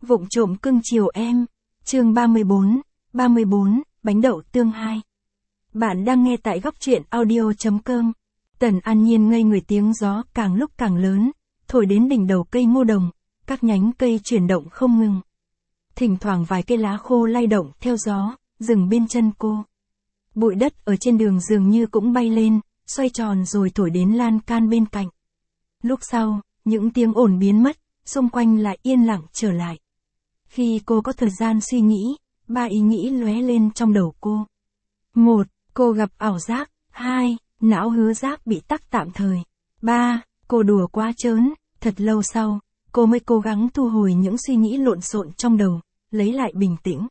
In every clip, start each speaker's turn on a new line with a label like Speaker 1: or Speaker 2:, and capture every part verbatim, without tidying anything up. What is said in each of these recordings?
Speaker 1: Vụng trộm cưng chiều em. Chương ba mươi bốn, ba mươi bốn, bánh đậu tương hai. Bạn đang nghe tại góc truyện audio.com. Tần An Nhiên ngây người, tiếng gió càng lúc càng lớn, thổi đến đỉnh đầu cây ngô đồng, các nhánh cây chuyển động không ngừng. Thỉnh thoảng vài cây lá khô lay động theo gió, dừng bên chân cô. Bụi đất ở trên đường dường như cũng bay lên, xoay tròn rồi thổi đến lan can bên cạnh. Lúc sau, những tiếng ồn biến mất, xung quanh lại yên lặng trở lại. Khi cô có thời gian suy nghĩ, ba ý nghĩ lóe lên trong đầu cô. Một, cô gặp ảo giác. Hai, não hứa giác bị tắc tạm thời. Ba, cô đùa quá trớn. Thật lâu sau, cô mới cố gắng thu hồi những suy nghĩ lộn xộn trong đầu, lấy lại bình tĩnh.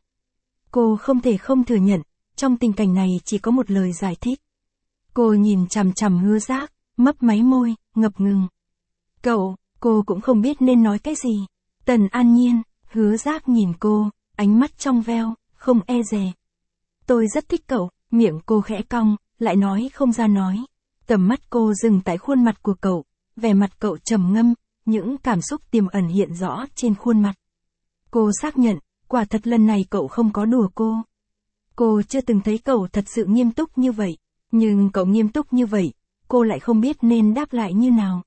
Speaker 1: Cô không thể không thừa nhận, trong tình cảnh này chỉ có một lời giải thích. Cô nhìn chằm chằm hứa giác, mấp máy môi, ngập ngừng. Cậu, cô cũng không biết nên nói cái gì. Tần An Nhiên, hứa giác nhìn cô, ánh mắt trong veo, không e dè. Tôi rất thích cậu, miệng cô khẽ cong, lại nói không ra nói. Tầm mắt cô dừng tại khuôn mặt của cậu, vẻ mặt cậu trầm ngâm, những cảm xúc tiềm ẩn hiện rõ trên khuôn mặt. Cô xác nhận, quả thật lần này cậu không có đùa cô. Cô chưa từng thấy cậu thật sự nghiêm túc như vậy, nhưng cậu nghiêm túc như vậy, cô lại không biết nên đáp lại như nào.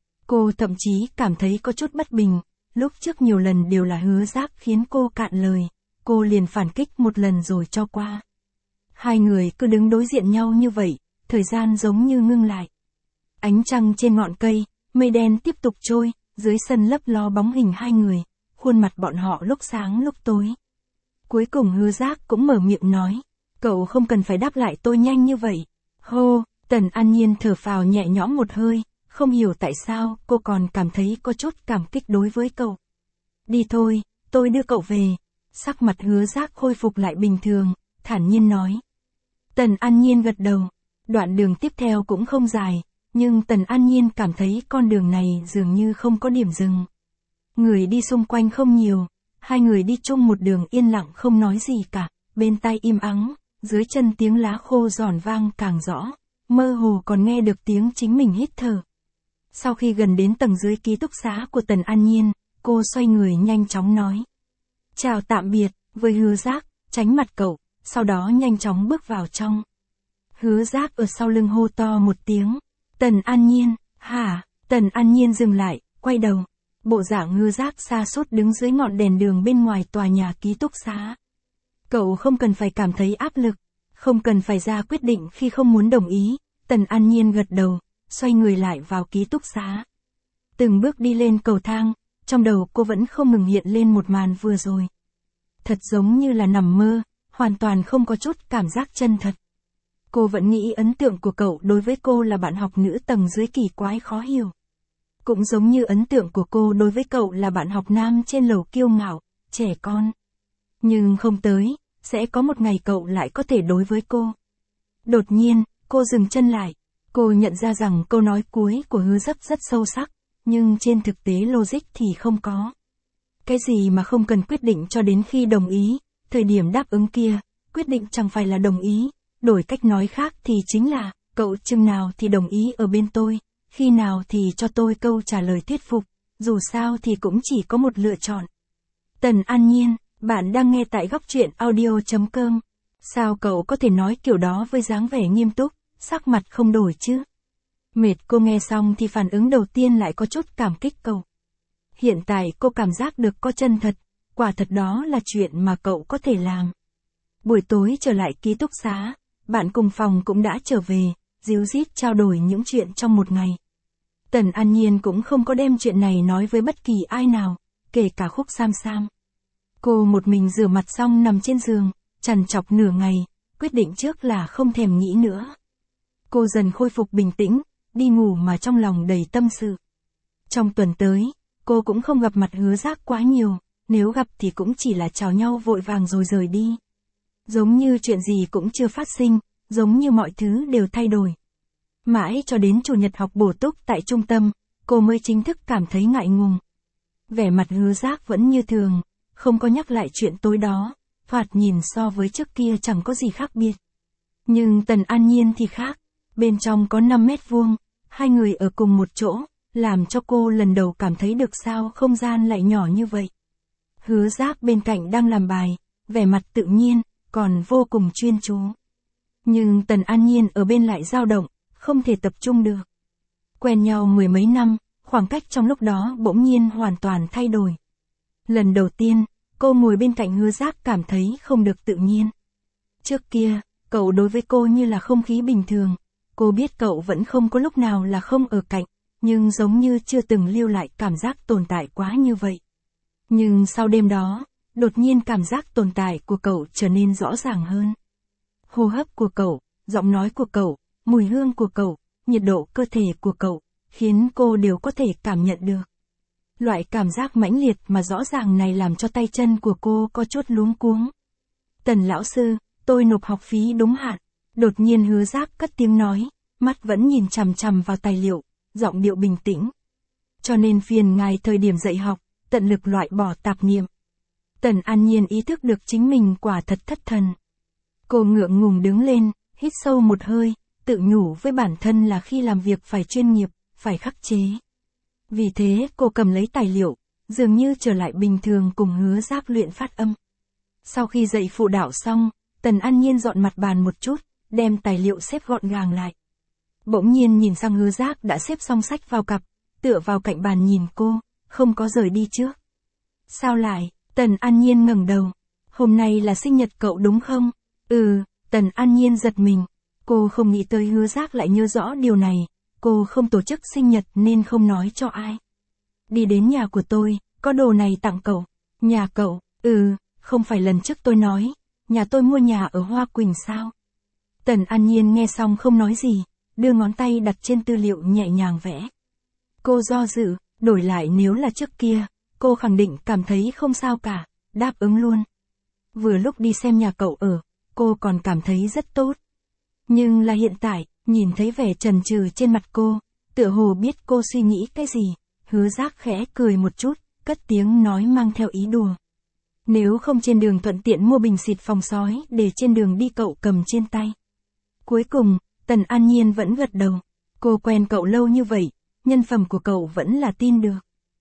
Speaker 1: Cô thậm chí cảm thấy có chút bất bình, lúc trước nhiều lần đều là hứa giác khiến cô cạn lời, cô liền phản kích một lần rồi cho qua. Hai người cứ đứng đối diện nhau như vậy, thời gian giống như ngưng lại. Ánh trăng trên ngọn cây, mây đen tiếp tục trôi, dưới sân lấp ló bóng hình hai người, khuôn mặt bọn họ lúc sáng lúc tối. Cuối cùng hứa giác cũng mở miệng nói, cậu không cần phải đáp lại tôi nhanh như vậy. Hô, Tần An Nhiên thở phào nhẹ nhõm một hơi, không hiểu tại sao cô còn cảm thấy có chút cảm kích đối với cậu. Đi thôi, tôi đưa cậu về. Sắc mặt hứa giác khôi phục lại bình thường, thản nhiên nói. Tần An Nhiên gật đầu. Đoạn đường tiếp theo cũng không dài, nhưng Tần An Nhiên cảm thấy con đường này dường như không có điểm dừng. Người đi xung quanh không nhiều, hai người đi chung một đường yên lặng không nói gì cả, bên tai im ắng, dưới chân tiếng lá khô giòn vang càng rõ, mơ hồ còn nghe được tiếng chính mình hít thở. Sau khi gần đến tầng dưới ký túc xá của Tần An Nhiên, cô xoay người nhanh chóng nói. Chào tạm biệt, với hứa giác, tránh mặt cậu, sau đó nhanh chóng bước vào trong. Hứa giác ở sau lưng hô to một tiếng. Tần An Nhiên, hả? Tần An Nhiên dừng lại, quay đầu. Bộ dạng hứa giác xa sút đứng dưới ngọn đèn đường bên ngoài tòa nhà ký túc xá. Cậu không cần phải cảm thấy áp lực, không cần phải ra quyết định khi không muốn đồng ý. Tần An Nhiên gật đầu, xoay người lại vào ký túc xá. Từng bước đi lên cầu thang, trong đầu cô vẫn không ngừng hiện lên một màn vừa rồi. Thật giống như là nằm mơ, hoàn toàn không có chút cảm giác chân thật. Cô vẫn nghĩ ấn tượng của cậu đối với cô là bạn học nữ tầng dưới kỳ quái khó hiểu. Cũng giống như ấn tượng của cô đối với cậu là bạn học nam trên lầu kiêu ngạo, trẻ con. Nhưng không tới, sẽ có một ngày cậu lại có thể đối với cô. Đột nhiên, cô dừng chân lại. Cô nhận ra rằng câu nói cuối của hứa rất rất sâu sắc, nhưng trên thực tế logic thì không có. Cái gì mà không cần quyết định cho đến khi đồng ý, thời điểm đáp ứng kia, quyết định chẳng phải là đồng ý, đổi cách nói khác thì chính là, cậu chừng nào thì đồng ý ở bên tôi, khi nào thì cho tôi câu trả lời thuyết phục, dù sao thì cũng chỉ có một lựa chọn. Tần An Nhiên, bạn đang nghe tại góc truyện audio.com. Sao cậu có thể nói kiểu đó với dáng vẻ nghiêm túc, sắc mặt không đổi chứ? Mệt cô nghe xong thì phản ứng đầu tiên lại có chút cảm kích cậu. Hiện tại cô cảm giác được có chân thật, quả thật đó là chuyện mà cậu có thể làm. Buổi tối trở lại ký túc xá, bạn cùng phòng cũng đã trở về, díu dít trao đổi những chuyện trong một ngày. Tần An Nhiên cũng không có đem chuyện này nói với bất kỳ ai nào, kể cả Khúc Sam Sam. Cô một mình rửa mặt xong nằm trên giường, trằn trọc nửa ngày, quyết định trước là không thèm nghĩ nữa. Cô dần khôi phục bình tĩnh, đi ngủ mà trong lòng đầy tâm sự. Trong tuần tới, cô cũng không gặp mặt hứa giác quá nhiều, nếu gặp thì cũng chỉ là chào nhau vội vàng rồi rời đi. Giống như chuyện gì cũng chưa phát sinh, giống như mọi thứ đều thay đổi. Mãi cho đến chủ nhật học bổ túc tại trung tâm, cô mới chính thức cảm thấy ngại ngùng. Vẻ mặt hứa giác vẫn như thường, không có nhắc lại chuyện tối đó, thoạt nhìn so với trước kia chẳng có gì khác biệt. Nhưng Tần An Nhiên thì khác, bên trong có năm mét vuông, hai người ở cùng một chỗ, làm cho cô lần đầu cảm thấy được sao không gian lại nhỏ như vậy. Hứa Giác bên cạnh đang làm bài, vẻ mặt tự nhiên, còn vô cùng chuyên chú. Nhưng Tần An Nhiên ở bên lại dao động, không thể tập trung được. Quen nhau mười mấy năm, khoảng cách trong lúc đó bỗng nhiên hoàn toàn thay đổi. Lần đầu tiên, cô ngồi bên cạnh Hứa Giác cảm thấy không được tự nhiên. Trước kia, cậu đối với cô như là không khí bình thường, cô biết cậu vẫn không có lúc nào là không ở cạnh, nhưng giống như chưa từng lưu lại cảm giác tồn tại quá như vậy. Nhưng sau đêm đó, đột nhiên cảm giác tồn tại của cậu trở nên rõ ràng hơn. Hô hấp của cậu, giọng nói của cậu, mùi hương của cậu, nhiệt độ cơ thể của cậu, khiến cô đều có thể cảm nhận được. Loại cảm giác mãnh liệt mà rõ ràng này làm cho tay chân của cô có chút luống cuống. Tần lão sư, tôi nộp học phí đúng hạn. Đột nhiên Hứa Giác cất tiếng nói, mắt vẫn nhìn chằm chằm vào tài liệu, giọng điệu bình tĩnh. Cho nên phiền ngài thời điểm dạy học, tận lực loại bỏ tạp niệm. Tần An Nhiên ý thức được chính mình quả thật thất thần. Cô ngượng ngùng đứng lên, hít sâu một hơi, tự nhủ với bản thân là khi làm việc phải chuyên nghiệp, phải khắc chế. Vì thế cô cầm lấy tài liệu, dường như trở lại bình thường cùng Hứa Giác luyện phát âm. Sau khi dạy phụ đạo xong, Tần An Nhiên dọn mặt bàn một chút, đem tài liệu xếp gọn gàng lại. Bỗng nhiên nhìn sang Hứa Giác đã xếp xong sách vào cặp, tựa vào cạnh bàn nhìn cô, không có rời đi trước. Sao lại? Tần An Nhiên ngẩng đầu. Hôm nay là sinh nhật cậu đúng không? Ừ, Tần An Nhiên giật mình. Cô không nghĩ tới Hứa Giác lại nhớ rõ điều này. Cô không tổ chức sinh nhật nên không nói cho ai. Đi đến nhà của tôi, có đồ này tặng cậu. Nhà cậu? Ừ, không phải lần trước tôi nói, nhà tôi mua nhà ở Hoa Quỳnh sao? Tần An Nhiên nghe xong không nói gì, đưa ngón tay đặt trên tư liệu nhẹ nhàng vẽ. Cô do dự, đổi lại nếu là trước kia, cô khẳng định cảm thấy không sao cả, đáp ứng luôn. Vừa lúc đi xem nhà cậu ở, cô còn cảm thấy rất tốt. Nhưng là hiện tại, nhìn thấy vẻ chần chừ trên mặt cô, tựa hồ biết cô suy nghĩ cái gì, Hứa Giác khẽ cười một chút, cất tiếng nói mang theo ý đùa. Nếu không trên đường thuận tiện mua bình xịt phòng sói để trên đường đi cậu cầm trên tay. Cuối cùng, Tần An Nhiên vẫn gật đầu. Cô quen cậu lâu như vậy, nhân phẩm của cậu vẫn là tin được.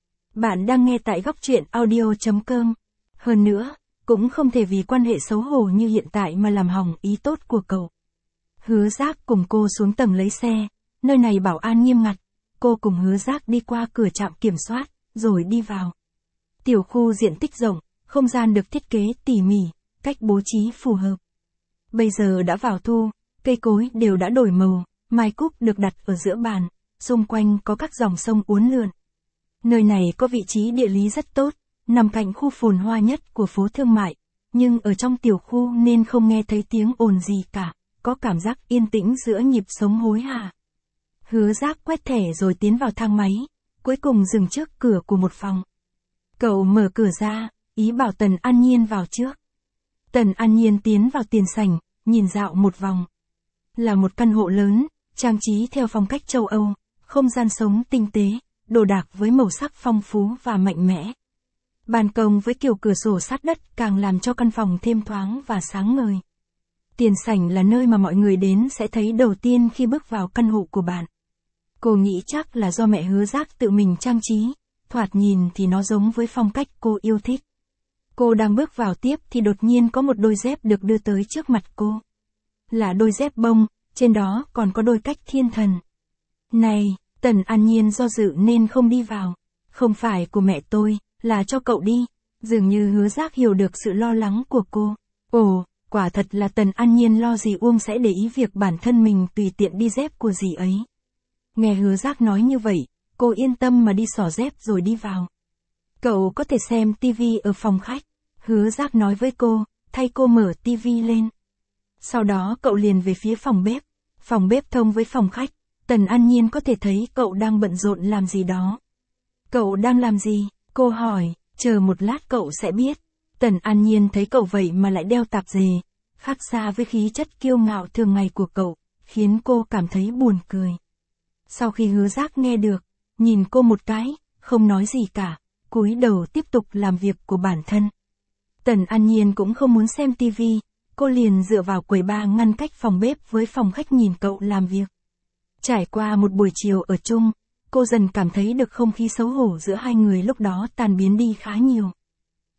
Speaker 1: Bạn đang nghe tại góc truyện audio chấm com. Hơn nữa, cũng không thể vì quan hệ xấu hổ như hiện tại mà làm hỏng ý tốt của cậu. Hứa Giác cùng cô xuống tầng lấy xe, nơi này bảo an nghiêm ngặt. Cô cùng Hứa Giác đi qua cửa trạm kiểm soát, rồi đi vào. Tiểu khu diện tích rộng, không gian được thiết kế tỉ mỉ, cách bố trí phù hợp. Bây giờ đã vào thu, cây cối đều đã đổi màu, mai cúc được đặt ở giữa bàn, xung quanh có các dòng sông uốn lượn. Nơi này có vị trí địa lý rất tốt, nằm cạnh khu phồn hoa nhất của phố thương mại, nhưng ở trong tiểu khu nên không nghe thấy tiếng ồn gì cả, có cảm giác yên tĩnh giữa nhịp sống hối hả. Hứa Giác quét thẻ rồi tiến vào thang máy, cuối cùng dừng trước cửa của một phòng. Cậu mở cửa ra, ý bảo Tần An Nhiên vào trước. Tần An Nhiên tiến vào tiền sảnh, nhìn dạo một vòng. Là một căn hộ lớn, trang trí theo phong cách châu Âu, không gian sống tinh tế, đồ đạc với màu sắc phong phú và mạnh mẽ. Ban công với kiểu cửa sổ sát đất càng làm cho căn phòng thêm thoáng và sáng ngời. Tiền sảnh là nơi mà mọi người đến sẽ thấy đầu tiên khi bước vào căn hộ của bạn. Cô nghĩ chắc là do mẹ Hứa Giác tự mình trang trí, thoạt nhìn thì nó giống với phong cách cô yêu thích. Cô đang bước vào tiếp thì đột nhiên có một đôi dép được đưa tới trước mặt cô. Là đôi dép bông, trên đó còn có đôi cách thiên thần. Này, Tần An Nhiên do dự nên không đi vào. Không phải của mẹ tôi, là cho cậu đi. Dường như Hứa Giác hiểu được sự lo lắng của cô. Ồ, quả thật là Tần An Nhiên lo gì Uông sẽ để ý việc bản thân mình tùy tiện đi dép của dì ấy. Nghe Hứa Giác nói như vậy, cô yên tâm mà đi xỏ dép rồi đi vào. Cậu có thể xem tivi ở phòng khách. Hứa Giác nói với cô, thay cô mở tivi lên. Sau đó cậu liền về phía phòng bếp. Phòng bếp thông với phòng khách. Tần An Nhiên có thể thấy cậu đang bận rộn làm gì đó. Cậu đang làm gì? Cô hỏi, chờ một lát cậu sẽ biết. Tần An Nhiên thấy cậu vậy mà lại đeo tạp dề, khác xa với khí chất kiêu ngạo thường ngày của cậu, khiến cô cảm thấy buồn cười. Sau khi Hứa Giác nghe được, nhìn cô một cái, không nói gì cả, cúi đầu tiếp tục làm việc của bản thân. Tần An Nhiên cũng không muốn xem tivi, cô liền dựa vào quầy bar ngăn cách phòng bếp với phòng khách nhìn cậu làm việc. Trải qua một buổi chiều ở chung, cô dần cảm thấy được không khí xấu hổ giữa hai người lúc đó tan biến đi khá nhiều.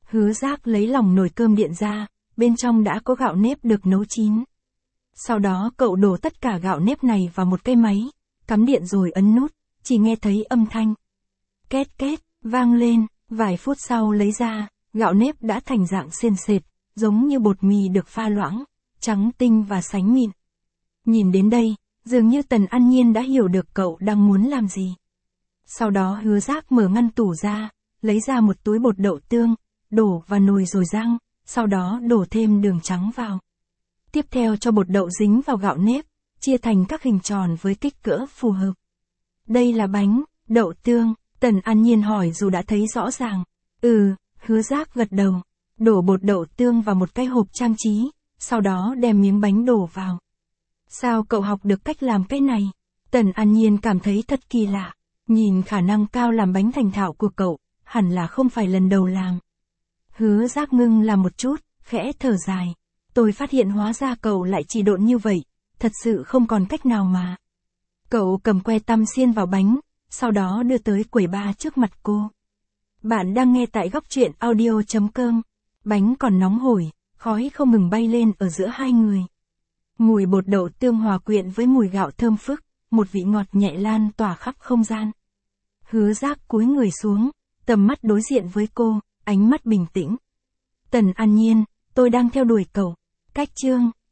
Speaker 1: Hứa Giác lấy lòng nồi cơm điện ra, bên trong đã có gạo nếp được nấu chín. Sau đó cậu đổ tất cả gạo nếp này vào một cái máy, cắm điện rồi ấn nút, chỉ nghe thấy âm thanh két két, vang lên, vài phút sau lấy ra, gạo nếp đã thành dạng sền sệt, giống như bột mì được pha loãng, trắng tinh và sánh mịn. Nhìn đến đây, dường như Tần An Nhiên đã hiểu được cậu đang muốn làm gì. Sau đó Hứa Giác mở ngăn tủ ra, lấy ra một túi bột đậu tương, đổ vào nồi rồi rang, sau đó đổ thêm đường trắng vào. Tiếp theo cho bột đậu dính vào gạo nếp, chia thành các hình tròn với kích cỡ phù hợp. Đây là bánh đậu tương, Tần An Nhiên hỏi dù đã thấy rõ ràng. Ừ, Hứa Giác gật đầu, đổ bột đậu tương vào một cái hộp trang trí, sau đó đem miếng bánh đổ vào. Sao cậu học được cách làm cái này? Tần An Nhiên cảm thấy thật kỳ lạ, nhìn khả năng cao làm bánh thành thạo của cậu, hẳn là không phải lần đầu làm. Hứa Giác ngưng làm một chút, khẽ thở dài. Tôi phát hiện hóa ra cậu lại chỉ độn như vậy, thật sự không còn cách nào mà. Cậu cầm que tăm xiên vào bánh, sau đó đưa tới quầy ba trước mặt cô. Bạn đang nghe tại góc truyện audio chấm com. Bánh còn nóng hổi, khói không ngừng bay lên ở giữa hai người. Mùi bột đậu tương hòa quyện với mùi gạo thơm phức, một vị ngọt nhẹ lan tỏa khắp không gian. Hứa Giác cúi người xuống, tầm mắt đối diện với cô, ánh mắt bình tĩnh. Tần An Nhiên, tôi đang theo đuổi cậu. Cách chương